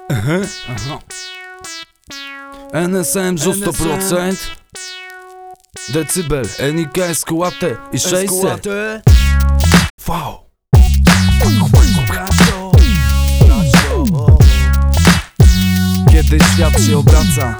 NSM ju 100%. Decibel, NIK, SQAT i 600. V. Kiedy świat się obraca,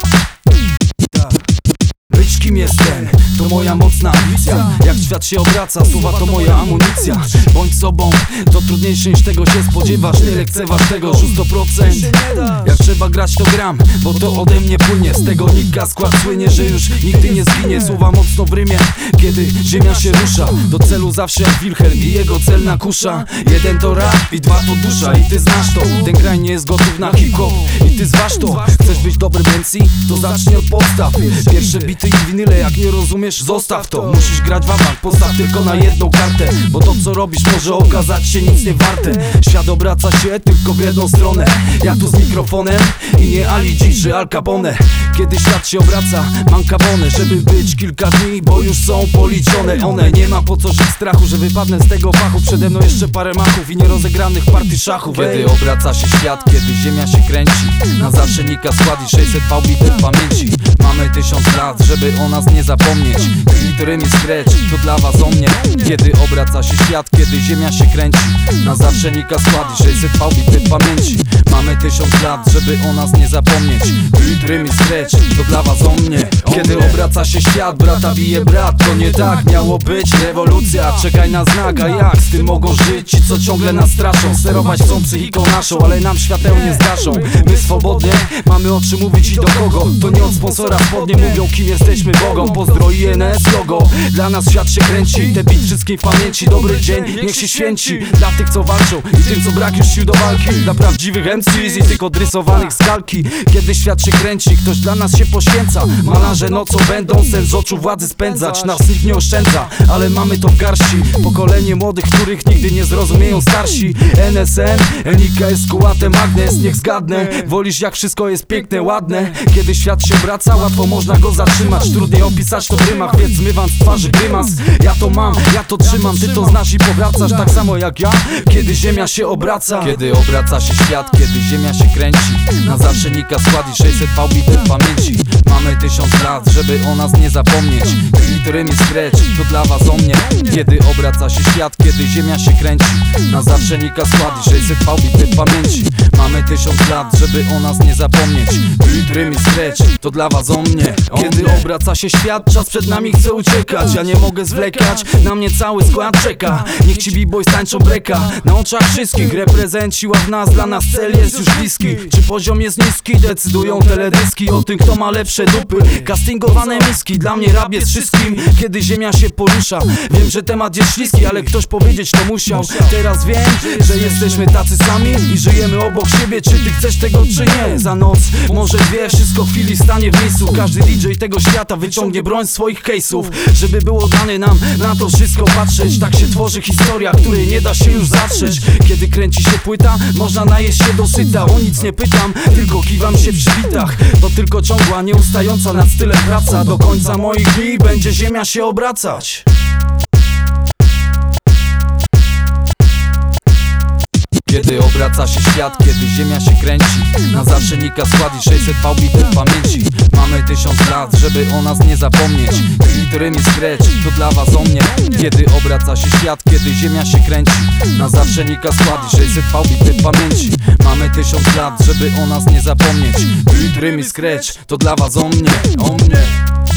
być kim jestem, to moja mocna ambicja. Jak świat się obraca, słowa to moja amunicja. Bądź sobą, to trudniejsze niż tego się spodziewasz. Nie lekceważ tego, już 100%. Jak trzeba grać, to gram, bo to ode mnie płynie. Z tego Nika skład słynie, że już nigdy nie zginie. Słowa mocno w rymie, kiedy ziemia się rusza. Do celu zawsze jak Wilhelm i jego celna kusza. Jeden to rap i dwa to dusza. I ty znasz to, ten kraj nie jest gotów na hip-hop. I ty zważ to, chcesz być dobrym MC, to zacznij od podstaw. Pierwsze bity i winyle, jak nie rozumiesz, zostaw to. Musisz grać w awant, postaw tylko na jedną kartę, bo to co robisz może okazać się nic nie warte. Świat obraca się tylko w jedną stronę. Ja tu z mikrofonem i nie Ali G czy Al Capone. Kiedy świat się obraca, mam kabonę, żeby być kilka dni, bo już są policzone one. Nie ma po co żyć strachu, że wypadnę z tego fachu. Przede mną jeszcze parę machów i nierozegranych partii szachów. Kiedy obraca się świat, kiedy ziemia się kręci, na zawsze Nika skład i 600 V w pamięci. Mamy 1000 lat, żeby o nas nie zapomnieć. Glitterem i scratch, to dla was o mnie. Kiedy obraca się świat, kiedy ziemia się kręci, na zawsze Nika skład i 600 V w pamięci. Mamy 1000 lat, żeby o nas nie zapomnieć. Glitterem i scratch, to dla was o mnie. Kiedy obraca się świat, brata bije brat. To nie tak miało być, rewolucja. Czekaj na znak, a jak z tym mogą żyć ci, co ciągle nas straszą? Sterować chcą psychiką naszą, ale nam świateł nie zgaszą. My swobodnie mamy o czym mówić i do kogo. To nie od sponsora spodnie mówią, kim jesteśmy Bogom. Pozdro INS logo, dla nas świat się kręci. Te bit wszystkim w pamięci, dobry dzień, niech się święci. Dla tych co walczą i tym co brak już sił do walki. Dla prawdziwych MCs i tych odrysowanych z kalki. Kiedy świat się kręci, ktoś dla nas się poświęca. Malarze nocą będą sen z oczu władzy spędzać. Nas nikt nie oszczędza, ale mamy to w garści. Pokolenie młodych, których nigdy nie zrozumieją starsi. NSM, NIK, SQAT, Magnes, niech zgadnę. Wolisz jak wszystko jest piękne, ładne. Kiedy świat się obraca, łatwo można go zatrzymać. Trudniej opisać to w rymach, więc zmywam z twarzy grymas. Ja to mam, ja to trzymam, ty to znasz i powracasz tak samo jak ja, kiedy ziemia się obraca. Kiedy obraca się świat, kiedy ziemia się kręci, na zawsze Nika skład i 600 V w pamięci. Mamy 1000 lat, żeby o nas nie zapomnieć. Glitterem i scratch, to dla was o mnie. Kiedy obraca się świat, kiedy ziemia się kręci, na zawsze Nika skład i 600 V w pamięci. Mamy 1000 lat, żeby o nas nie zapomnieć. Glitterem i scratch, to dla was o mnie. Kiedy obraca się świat, czas przed nami chce uciekać. Ja nie mogę zwlekać, na mnie cały skład czeka. Niech ci b-boys tańczą breka na oczach wszystkich. Reprezent siła w nas, dla nas cel jest już bliski. Czy poziom jest niski, decydują teledyski o tym, kto ma lepsze dupy. Castingowane miski, dla mnie rap jest wszystkim. Kiedy ziemia się porusza, wiem, że temat jest śliski, ale ktoś powiedzieć to musiał. Teraz wiem, że jesteśmy tacy sami i żyjemy obok siebie. Czy ty chcesz tego, czy nie? Za noc, może dwie, wszystko w chwili stanie w miejscu. Każdy DJ tego świata wyciągnie broń z swoich case'ów, żeby było dane nam na to wszystko patrzeć. Tak się tworzy historia, której nie da się już zatrzeć. Kiedy kręci się płyta, można najeść się dosyta. O nic nie pytam, tylko kiwam się przy bitach. To tylko ciągła, nieustająca nad stylem praca. Do końca moich dni będzie ziemia się obracać. Kiedy obraca się świat, kiedy ziemia się kręci, na zawsze Nika skład i 600 V w pamięci. Mamy 1000 lat, żeby o nas nie zapomnieć. Glitterem i scratch, to dla was o mnie. Kiedy obraca się świat, kiedy ziemia się kręci, na zawsze Nika skład i 600 V w pamięci. Mamy 1000 lat, żeby o nas nie zapomnieć. Glitterem i scratch, to dla was o mnie, o mnie.